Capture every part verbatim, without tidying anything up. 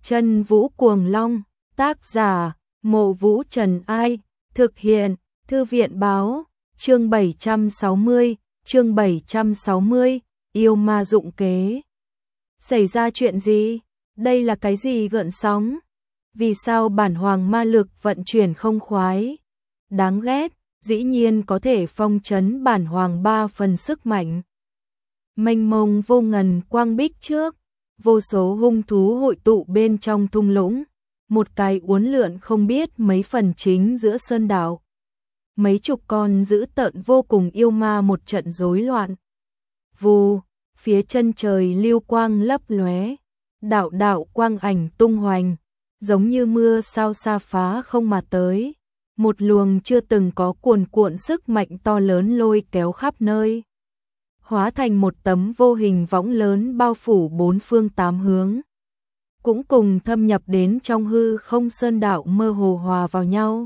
Chân Vũ Cuồng Long, tác giả, Mộ Vũ Trần Ai, thực hiện, Thư viện báo, chương bảy trăm sáu mươi, chương bảy trăm sáu mươi, yêu ma dụng kế. Xảy ra chuyện gì? Đây là cái gì gợn sóng? Vì sao bản hoàng ma lực vận chuyển không khoái? Đáng ghét, dĩ nhiên có thể phong trấn bản hoàng ba phần sức mạnh. Mênh mông vô ngần quang bích trước, vô số hung thú hội tụ bên trong thung lũng, một cái uốn lượn không biết mấy phần chính giữa sơn đảo. Mấy chục con dữ tợn vô cùng yêu ma một trận rối loạn. Vù, phía chân trời lưu quang lấp lóe, đạo đạo quang ảnh tung hoành, giống như mưa sao sa phá không mà tới. Một luồng chưa từng có cuồn cuộn sức mạnh to lớn lôi kéo khắp nơi, hóa thành một tấm vô hình võng lớn bao phủ bốn phương tám hướng, cũng cùng thâm nhập đến trong hư không sơn đạo mơ hồ hòa vào nhau.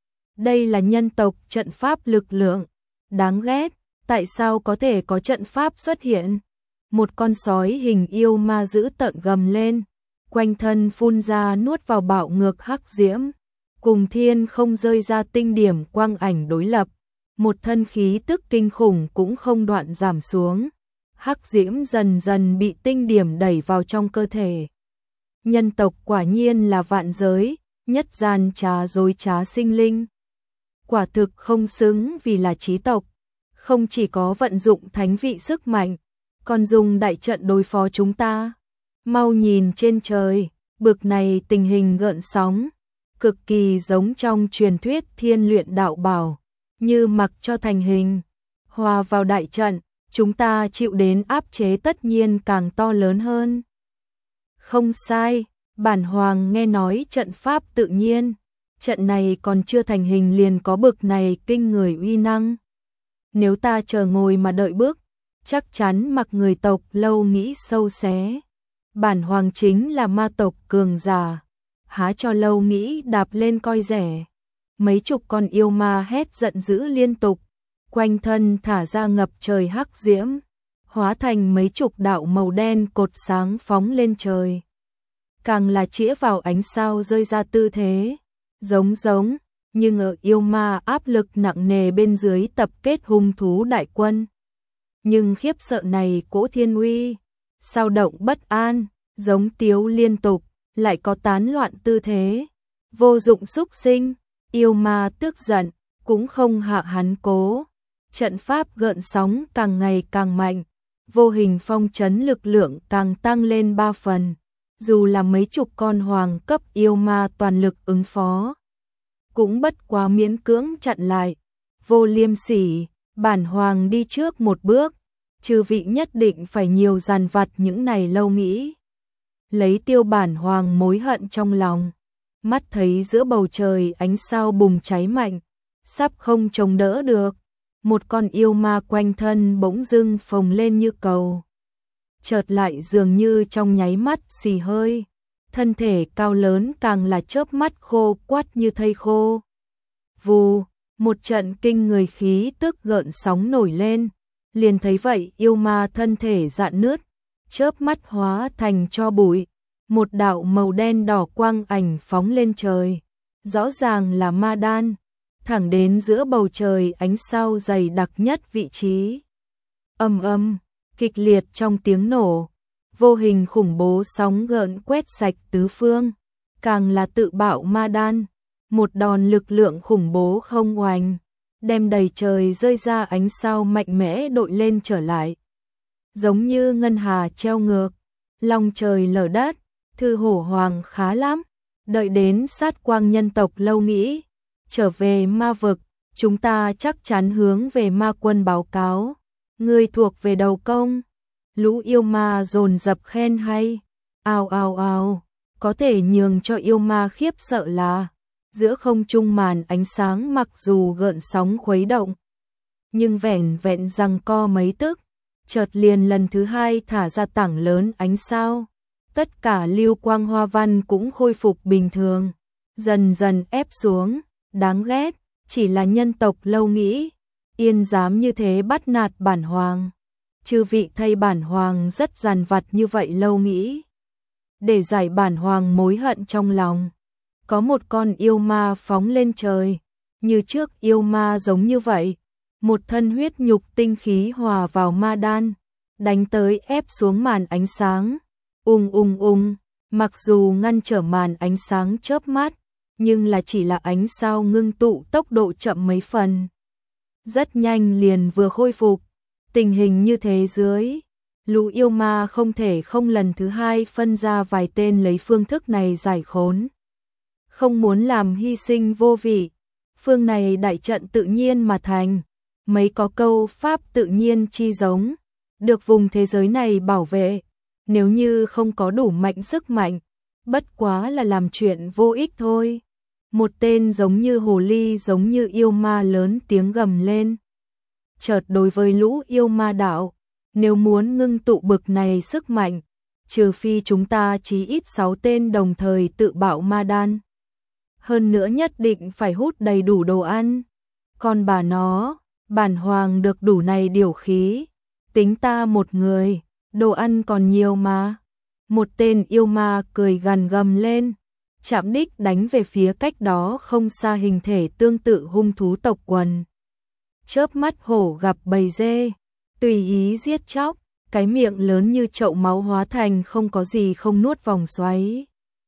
Đây là nhân tộc trận pháp lực lượng, đáng ghét, tại sao có thể có trận pháp xuất hiện? Một con sói hình yêu ma dữ tợn gầm lên, quanh thân phun ra nuốt vào bạo ngược hắc diễm, cùng thiên không rơi ra tinh điểm quang ảnh đối lập, một thân khí tức kinh khủng cũng không đoạn giảm xuống. Hắc diễm dần dần bị tinh điểm đẩy vào trong cơ thể. Nhân tộc quả nhiên là vạn giới, nhất gian trá dối trá sinh linh. Quả thực không xứng vì là chí tộc, không chỉ có vận dụng thánh vị sức mạnh, còn dùng đại trận đối phó chúng ta. Mau nhìn trên trời, bực này tình hình gợn sóng, cực kỳ giống trong truyền thuyết thiên luyện đạo bảo, như mặc cho thành hình, hòa vào đại trận, chúng ta chịu đến áp chế tất nhiên càng to lớn hơn. Không sai, bản hoàng nghe nói trận pháp tự nhiên, trận này còn chưa thành hình liền có bực này kinh người uy năng. Nếu ta chờ ngồi mà đợi bước, chắc chắn mặc người tộc lâu nghĩ sâu xé. Bản hoàng chính là ma tộc cường giả, há cho lâu nghĩ đạp lên coi rẻ. Mấy chục con yêu ma hét giận dữ liên tục, quanh thân thả ra ngập trời hắc diễm, hóa thành mấy chục đạo màu đen cột sáng phóng lên trời. Càng là chĩa vào ánh sao rơi ra tư thế, giống giống, nhưng ở yêu ma áp lực nặng nề bên dưới tập kết hung thú đại quân. Nhưng khiếp sợ này cỗ thiên uy, sao động bất an, giống tiếu liên tục, lại có tán loạn tư thế. Vô dụng xúc sinh, yêu ma tức giận, cũng không hạ hắn cố. Trận pháp gợn sóng càng ngày càng mạnh, vô hình phong trấn lực lượng càng tăng lên ba phần. Dù là mấy chục con hoàng cấp yêu ma toàn lực ứng phó, cũng bất quá miễn cưỡng chặn lại. Vô liêm sỉ, bản hoàng đi trước một bước, chư vị nhất định phải nhiều dằn vặt những này lâu nghĩ. Lấy tiêu bản hoàng mối hận trong lòng, mắt thấy giữa bầu trời ánh sao bùng cháy mạnh, sắp không chống đỡ được. Một con yêu ma quanh thân bỗng dưng phồng lên như cầu, chợt lại dường như trong nháy mắt xì hơi, thân thể cao lớn càng là chớp mắt khô quắt như thây khô. Vù, một trận kinh người khí tức gợn sóng nổi lên, liền thấy vậy yêu ma thân thể rạn nứt, chớp mắt hóa thành tro bụi, một đạo màu đen đỏ quang ảnh phóng lên trời, rõ ràng là ma đan, thẳng đến giữa bầu trời ánh sao dày đặc nhất vị trí. Âm âm, kịch liệt trong tiếng nổ, vô hình khủng bố sóng gợn quét sạch tứ phương, càng là tự bạo ma đan, một đòn lực lượng khủng bố không oanh, đem đầy trời rơi ra ánh sao mạnh mẽ đội lên trở lại. Giống như ngân hà treo ngược, long trời lở đất, thư hổ hoàng khá lắm, đợi đến sát quang nhân tộc lâu nghĩ, trở về ma vực, chúng ta chắc chắn hướng về ma quân báo cáo, người thuộc về đầu công. Lũ yêu ma dồn dập khen hay, ào ào ào, có thể nhường cho yêu ma khiếp sợ là, giữa không trung màn ánh sáng mặc dù gợn sóng khuấy động, nhưng vẻn vẹn giằng co mấy tức, chợt liền lần thứ hai thả ra tảng lớn ánh sao. Tất cả lưu quang hoa văn cũng khôi phục bình thường, dần dần ép xuống, đáng ghét, chỉ là nhân tộc lâu nghĩ, yên dám như thế bắt nạt bản hoàng. Chư vị thay bản hoàng rất dằn vặt như vậy lâu nghĩ. để giải bản hoàng mối hận trong lòng. Có một con yêu ma phóng lên trời, như trước yêu ma giống như vậy, một thân huyết nhục tinh khí hòa vào ma đan, đánh tới ép xuống màn ánh sáng. Ung ung ung, mặc dù ngăn trở màn ánh sáng chớp mắt, nhưng là chỉ là ánh sao ngưng tụ tốc độ chậm mấy phần. Rất nhanh liền vừa khôi phục, tình hình như thế dưới, lũ yêu ma không thể không lần thứ hai phân ra vài tên lấy phương thức này giải khốn. Không muốn làm hy sinh vô vị, phương này đại trận tự nhiên mà thành, mấy có câu pháp tự nhiên chi giống, được vùng thế giới này bảo vệ, nếu như không có đủ mạnh sức mạnh, bất quá là làm chuyện vô ích thôi. Một tên giống như hồ ly giống như yêu ma lớn tiếng gầm lên. Chợt đối với lũ yêu ma đạo, nếu muốn ngưng tụ bực này sức mạnh, trừ phi chúng ta chí ít sáu tên đồng thời tự bạo ma đan. Hơn nữa nhất định phải hút đầy đủ đồ ăn. Còn bà nó, bản hoàng được đủ này điều khí, tính ta một người, đồ ăn còn nhiều mà. Một tên yêu ma cười gằn gầm lên, chạm đích đánh về phía cách đó không xa hình thể tương tự hung thú tộc quần. Chớp mắt hổ gặp bầy dê, tùy ý giết chóc, cái miệng lớn như chậu máu hóa thành không có gì không nuốt vòng xoáy.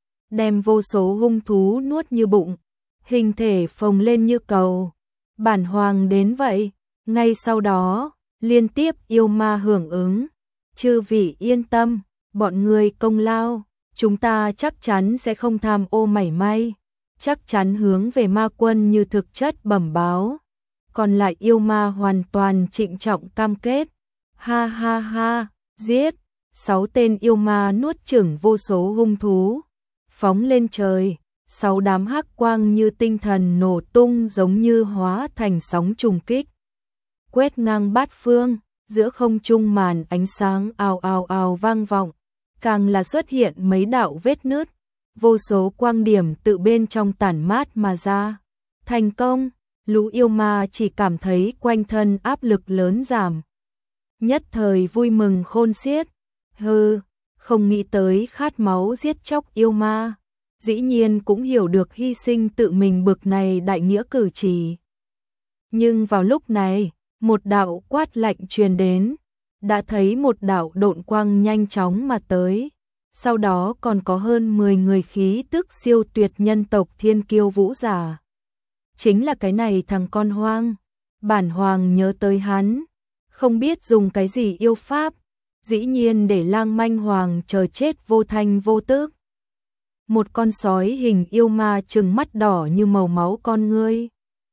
Đem vô số hung thú nuốt như bụng, hình thể phồng lên như cầu. Bản hoàng đến vậy, ngay sau đó, liên tiếp yêu ma hưởng ứng. Chư vị yên tâm, bọn người công lao, chúng ta chắc chắn sẽ không tham ô mảy may, chắc chắn hướng về ma quân như thực chất bẩm báo. Còn lại yêu ma hoàn toàn trịnh trọng cam kết. Ha ha ha, giết, sáu tên yêu ma nuốt chửng vô số hung thú, phóng lên trời, sáu đám hắc quang như tinh thần nổ tung giống như hóa thành sóng trùng kích. Quét ngang bát phương, giữa không trung màn ánh sáng ào ào ào vang vọng, càng là xuất hiện mấy đạo vết nứt, vô số quang điểm tự bên trong tản mát mà ra. Thành công, lũ yêu ma chỉ cảm thấy quanh thân áp lực lớn giảm. Nhất thời vui mừng khôn xiết, hừ, không nghĩ tới khát máu giết chóc yêu ma, dĩ nhiên cũng hiểu được hy sinh tự mình bực này đại nghĩa cử chỉ. Nhưng vào lúc này, một đạo quát lạnh truyền đến, đã thấy một đạo độn quang nhanh chóng mà tới, sau đó còn có hơn mười người khí tức siêu tuyệt nhân tộc thiên kiêu vũ giả. Chính là cái này thằng con hoang, bản hoàng nhớ tới hắn, không biết dùng cái gì yêu pháp, dĩ nhiên để lang manh hoàng chờ chết vô thanh vô tức. Một con sói hình yêu ma trừng mắt đỏ như màu máu con ngươi,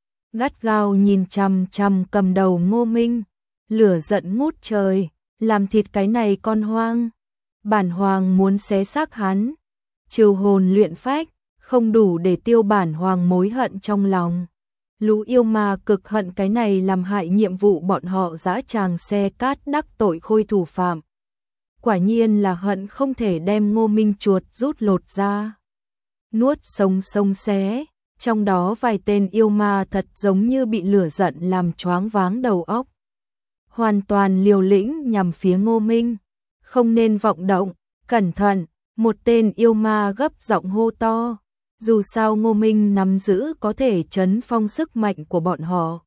gắt gao nhìn chằm chằm cầm đầu Ngô Minh, lửa giận ngút trời, làm thịt cái này con hoang. Bản hoàng muốn xé xác hắn, trừ hồn luyện phách, không đủ để tiêu bản hoàng mối hận trong lòng. Lũ yêu ma cực hận cái này làm hại nhiệm vụ bọn họ dã tràng xe cát đắc tội khôi thủ phạm. Quả nhiên là hận không thể đem Ngô Minh chuột rút lột ra. Nuốt sống sông xé, trong đó vài tên yêu ma thật giống như bị lửa giận làm choáng váng đầu óc. Hoàn toàn liều lĩnh nhằm phía Ngô Minh. Không nên vọng động, cẩn thận, một tên yêu ma gấp giọng hô to. Dù sao Ngô Minh nắm giữ có thể trấn phong sức mạnh của bọn họ.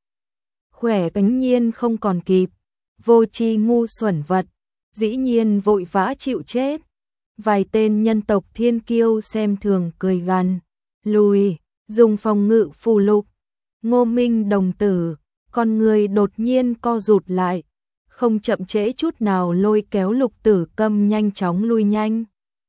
Khỏe cánh nhiên không còn kịp, vô tri ngu xuẩn vật, dĩ nhiên vội vã chịu chết. Vài tên nhân tộc thiên kiêu xem thường cười gằn, lùi, dùng phòng ngự phù lục. Ngô Minh đồng tử, con người đột nhiên co rụt lại, không chậm trễ chút nào lôi kéo Lục Tử Câm nhanh chóng lui nhanh.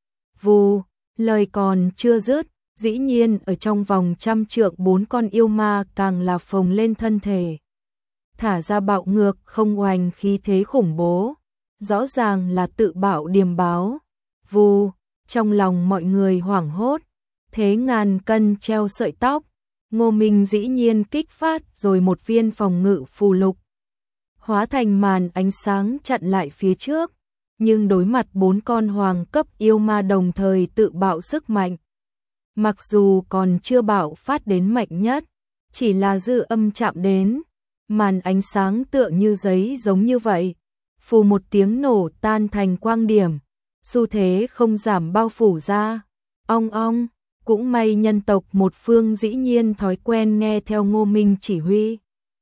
Vù, lời còn chưa dứt, dĩ nhiên ở trong vòng trăm trượng bốn con yêu ma càng là phồng lên thân thể. Thả ra bạo ngược không oanh khí thế khủng bố, rõ ràng là tự bạo điềm báo. Vù, trong lòng mọi người hoảng hốt, thế ngàn cân treo sợi tóc, Ngô Minh dĩ nhiên kích phát rồi một viên phòng ngự phù lục. Hóa thành màn ánh sáng chặn lại phía trước, nhưng đối mặt bốn con hoàng cấp yêu ma đồng thời tự bạo sức mạnh. Mặc dù còn chưa bạo phát đến mạnh nhất, chỉ là dư âm chạm đến, màn ánh sáng tựa như giấy giống như vậy, phù một tiếng nổ tan thành quang điểm, xu thế không giảm bao phủ ra. Ong ong, cũng may nhân tộc một phương dĩ nhiên thói quen nghe theo Ngô Minh chỉ huy.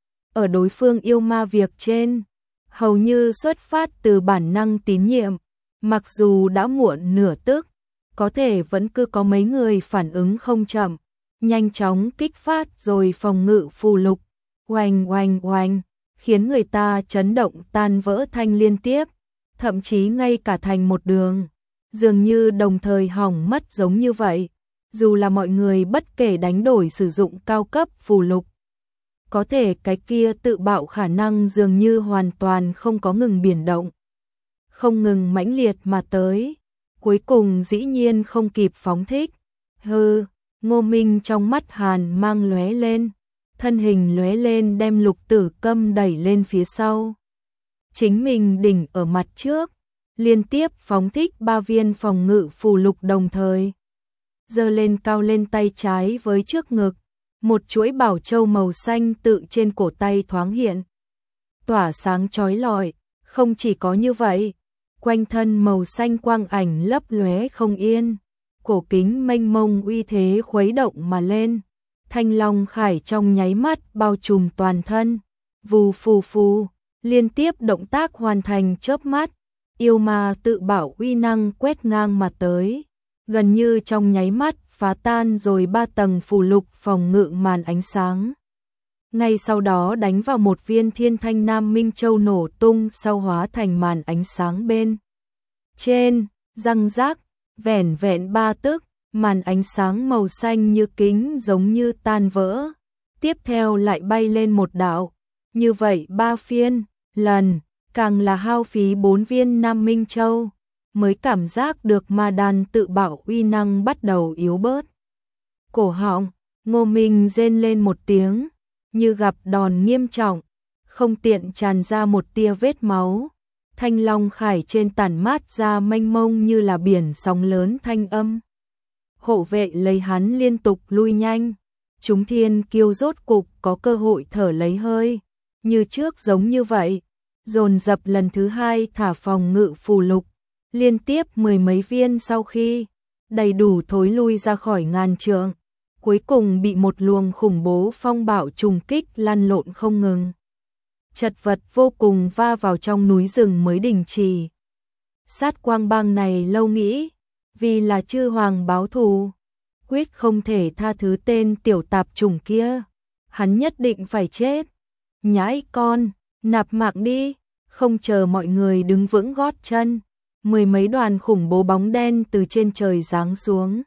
Ở đối phương yêu ma việc trên, hầu như xuất phát từ bản năng tín nhiệm, mặc dù đã muộn nửa tức, có thể vẫn cứ có mấy người phản ứng không chậm, nhanh chóng kích phát rồi phòng ngự phù lục, oanh oanh oanh, khiến người ta chấn động tan vỡ thanh liên tiếp, thậm chí ngay cả thành một đường, dường như đồng thời hỏng mất giống như vậy, dù là mọi người bất kể đánh đổi sử dụng cao cấp phù lục. Có thể cái kia tự bạo khả năng dường như hoàn toàn không có ngừng biển động, không ngừng mãnh liệt mà tới, cuối cùng dĩ nhiên không kịp phóng thích. Hừ, Ngô Minh trong mắt hàn mang lóe lên, thân hình lóe lên đem Lục Tử Câm đẩy lên phía sau. Chính mình đỉnh ở mặt trước, liên tiếp phóng thích ba viên phòng ngự phù lục đồng thời. Giơ lên cao lên tay trái với trước ngực, một chuỗi bảo châu màu xanh tự trên cổ tay thoáng hiện, tỏa sáng chói lọi. Không chỉ có như vậy, quanh thân màu xanh quang ảnh lấp lóe không yên, cổ kính mênh mông uy thế khuấy động mà lên, thanh long khải trong nháy mắt bao trùm toàn thân, vù phù phù, liên tiếp động tác hoàn thành chớp mắt, yêu ma tự bảo uy năng quét ngang mà tới, gần như trong nháy mắt phá tan rồi ba tầng phù lục phòng ngự màn ánh sáng. Ngay sau đó đánh vào một viên thiên thanh Nam Minh Châu nổ tung sau hóa thành màn ánh sáng bên trên, răng rác, vẻn vẹn ba tức, màn ánh sáng màu xanh như kính giống như tan vỡ. Tiếp theo lại bay lên một đạo, như vậy ba phiên, lần, càng là hao phí bốn viên Nam Minh Châu, mới cảm giác được ma đan tự bảo uy năng bắt đầu yếu bớt. Cổ họng, Ngô Minh rên lên một tiếng, như gặp đòn nghiêm trọng, không tiện tràn ra một tia vết máu. Thanh long khải trên tản mát ra mênh mông như là biển sóng lớn thanh âm. Hộ vệ lấy hắn liên tục lui nhanh, chúng thiên kiêu rốt cục có cơ hội thở lấy hơi, như trước giống như vậy, dồn dập lần thứ hai thả phòng ngự phù lục, liên tiếp mười mấy viên sau khi đầy đủ thối lui ra khỏi ngàn trượng, cuối cùng bị một luồng khủng bố phong bạo trùng kích lăn lộn không ngừng. Chật vật vô cùng va vào trong núi rừng mới đình chỉ. Sát quang bang này lâu nghĩ, vì là chư hoàng báo thù, quyết không thể tha thứ tên tiểu tạp chủng kia, hắn nhất định phải chết. Nhãi con, nạp mạng đi, không chờ mọi người đứng vững gót chân, mười mấy đoàn khủng bố bóng đen từ trên trời giáng xuống.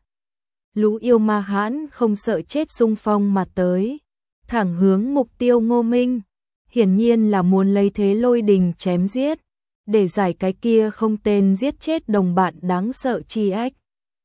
Lũ yêu ma hãn không sợ chết xung phong mà tới, thẳng hướng mục tiêu Ngô Minh, hiển nhiên là muốn lấy thế lôi đình chém giết, để giải cái kia không tên giết chết đồng bạn đáng sợ chi ách.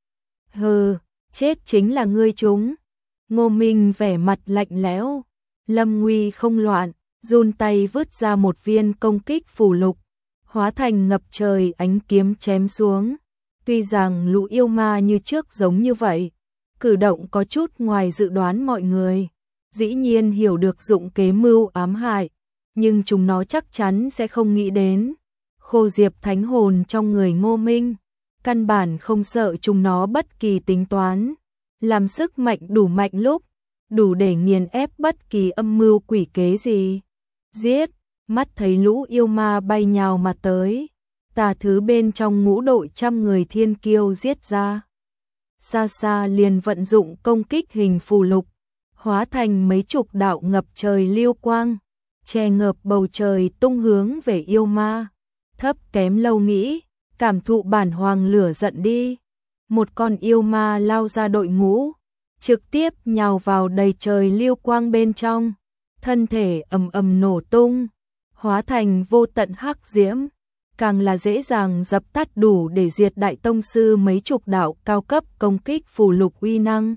Hừ, chết chính là ngươi chúng. Ngô Minh vẻ mặt lạnh lẽo, lâm nguy không loạn, run tay vứt ra một viên công kích phù lục, hóa thành ngập trời ánh kiếm chém xuống. Tuy rằng lũ yêu ma như trước giống như vậy, cử động có chút ngoài dự đoán mọi người, dĩ nhiên hiểu được dụng kế mưu ám hại, nhưng chúng nó chắc chắn sẽ không nghĩ đến khô diệp thánh hồn trong người Ngô Minh, căn bản không sợ chúng nó bất kỳ tính toán, làm sức mạnh đủ mạnh lúc, đủ để nghiền ép bất kỳ âm mưu quỷ kế gì. Giết, mắt thấy lũ yêu ma bay nhào mà tới, tà thứ bên trong ngũ đội trăm người thiên kiêu giết ra. Xa xa liền vận dụng công kích hình phù lục, hóa thành mấy chục đạo ngập trời liêu quang, che ngợp bầu trời tung hướng về yêu ma. Thấp kém lâu nghĩ, cảm thụ bản hoàng lửa giận đi. Một con yêu ma lao ra đội ngũ, trực tiếp nhào vào đầy trời liêu quang bên trong, thân thể ầm ầm nổ tung, hóa thành vô tận hắc diễm, càng là dễ dàng dập tắt đủ để diệt đại tông sư mấy chục đạo cao cấp công kích phù lục uy năng.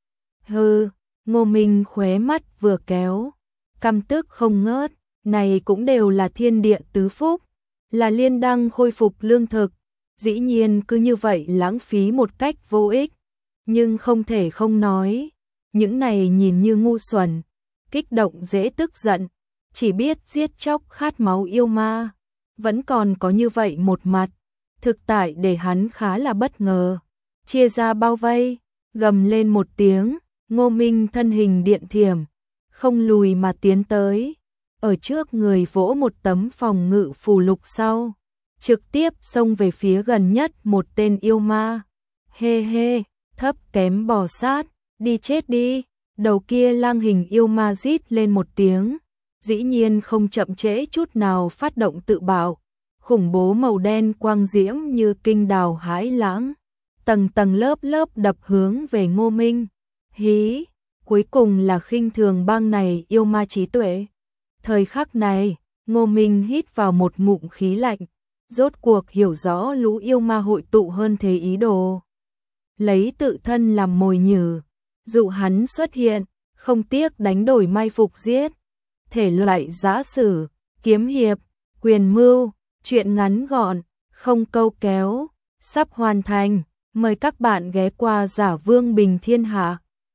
Hừ, Ngô Minh khóe mắt vừa kéo, căm tức không ngớt, này cũng đều là thiên địa tứ phúc, là liên đăng khôi phục lương thực, dĩ nhiên cứ như vậy lãng phí một cách vô ích, nhưng không thể không nói, những này nhìn như ngu xuẩn, kích động dễ tức giận, chỉ biết giết chóc khát máu yêu ma, vẫn còn có như vậy một mặt, thực tại để hắn khá là bất ngờ. Chia ra bao vây, gầm lên một tiếng, Ngô Minh thân hình điện thiểm, không lùi mà tiến tới, ở trước người vỗ một tấm phòng ngự phù lục sau, trực tiếp xông về phía gần nhất một tên yêu ma. Hê hê, thấp kém bò sát, đi chết đi. Đầu kia lang hình yêu ma rít lên một tiếng, dĩ nhiên không chậm trễ chút nào phát động tự bạo, khủng bố màu đen quang diễm như kinh đào hãi lãng, tầng tầng lớp lớp đập hướng về Ngô Minh. Hí, cuối cùng là khinh thường bang này yêu ma trí tuệ. Thời khắc này, Ngô Minh hít vào một ngụm khí lạnh, rốt cuộc hiểu rõ lũ yêu ma hội tụ hơn thế ý đồ. Lấy tự thân làm mồi nhử, dụ hắn xuất hiện, không tiếc đánh đổi mai phục giết. Thể loại giã sử, kiếm hiệp, quyền mưu, truyện ngắn gọn, không câu kéo, sắp hoàn thành. Mời các bạn ghé qua Giả Vương Bình Thiên Hạ.